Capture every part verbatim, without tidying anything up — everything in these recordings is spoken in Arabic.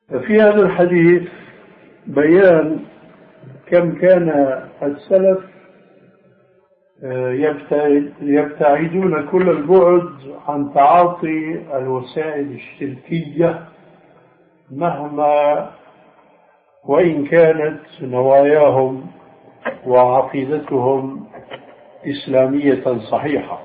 ففي هذا الحديث بيان كم كان السلف يبتعدون كل البعد عن تعاطي الوسائل الشركية مهما وإن كانت نواياهم وعقيدتهم إسلامية صحيحة.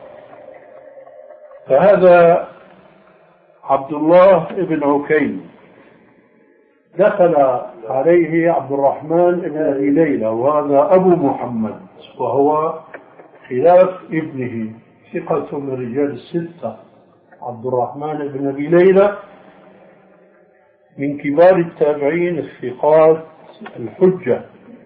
فهذا عبد الله بن عكيم دخل عليه عبد الرحمن بن أبي ليلى، وهذا أبو محمد، وهو خلاف ابنه، ثقة من رجال الستة. عبد الرحمن بن أبي ليلى من كبار التابعين الثقات الحجة.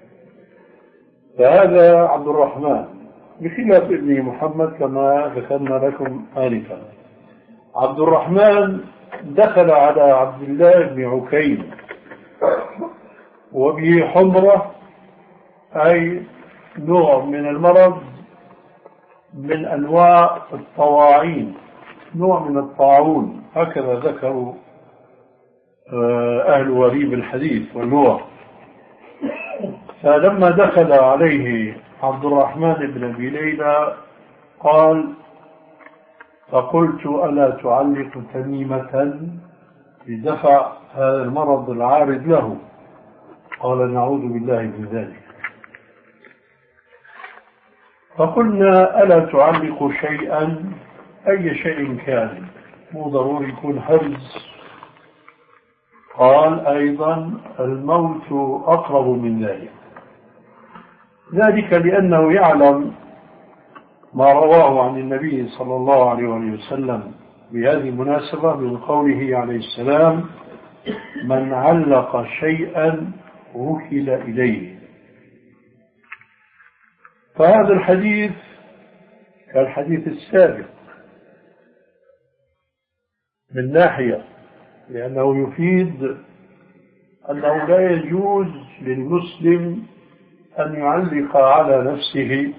فهذا عبد الرحمن بخلاف ابنه محمد كما ذكرنا لكم آنفا. عبد الرحمن دخل على عبد الله بن عكيم وبه حمرة، أي نوع من المرض من أنواع الطواعين، نوع من الطاعون، هكذا ذكروا أهل وريب الحديث واللغة. فلما دخل عليه عبد الرحمن بن أبي ليلى قال: فقلت ألا تعلق تميمة لدفع هذا المرض العارض له؟ قال: نعوذ بالله من ذلك. فقلنا: ألا تعلق شيئا، أي شيء كان، مو ضروري يكون هرز. قال: أيضا الموت أقرب من ذلك. ذلك لأنه يعلم ما رواه عن النبي صلى الله عليه وسلم بهذه المناسبة من قوله عليه السلام: من علق شيئا وكل إليه. فهذا الحديث كالحديث السابق من ناحية، لأنه يفيد أنه لا يجوز للمسلم أن يعلق على نفسه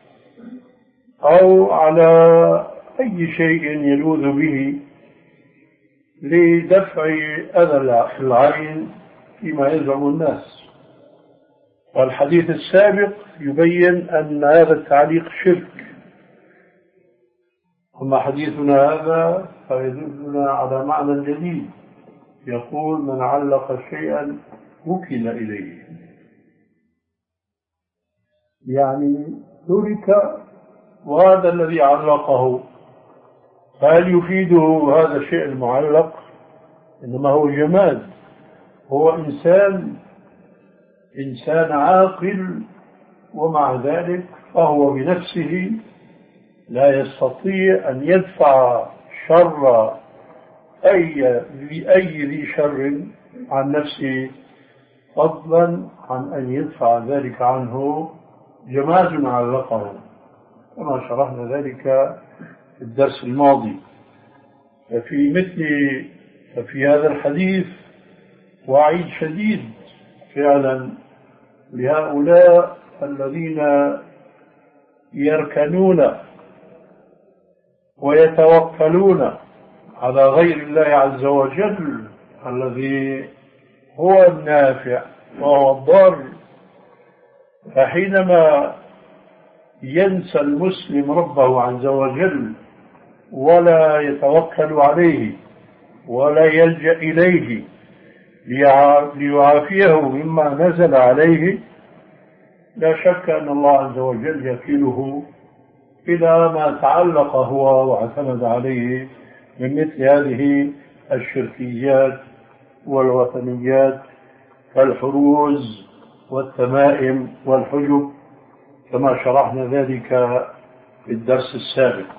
أو على أي شيء يلوذ به لدفع أذى العين فيما يزعم الناس. والحديث السابق يبين أن هذا التعليق شرك. أما حديثنا هذا فيدلنا على معنى جديد، يقول: من علق شيئا وكل إليه، يعني ترك وهذا الذي علقه. فهل يفيده هذا الشيء المعلق؟ إنما هو جماد، هو إنسان إنسان عاقل، ومع ذلك فهو بنفسه لا يستطيع أن يدفع شر أي أي ذي شر عن نفسه، فضلا عن أن يدفع ذلك عنه جماد علقه، كما شرحنا ذلك في الدرس الماضي. ففي مثل ففي هذا الحديث وعيد شديد فعلا لهؤلاء الذين يركنون ويتوكلون على غير الله عز وجل الذي هو النافع وهو الضار. فحينما ينسى المسلم ربه عز وجل ولا يتوكل عليه ولا يلجأ إليه ليعافيه مما نزل عليه، لا شك أن الله عز وجل يكيله إلى ما تعلق هو واعتمد عليه من مثل هذه الشركيات والوثنيات كالحروز والتمائم والحجب، كما شرحنا ذلك في الدرس السابق.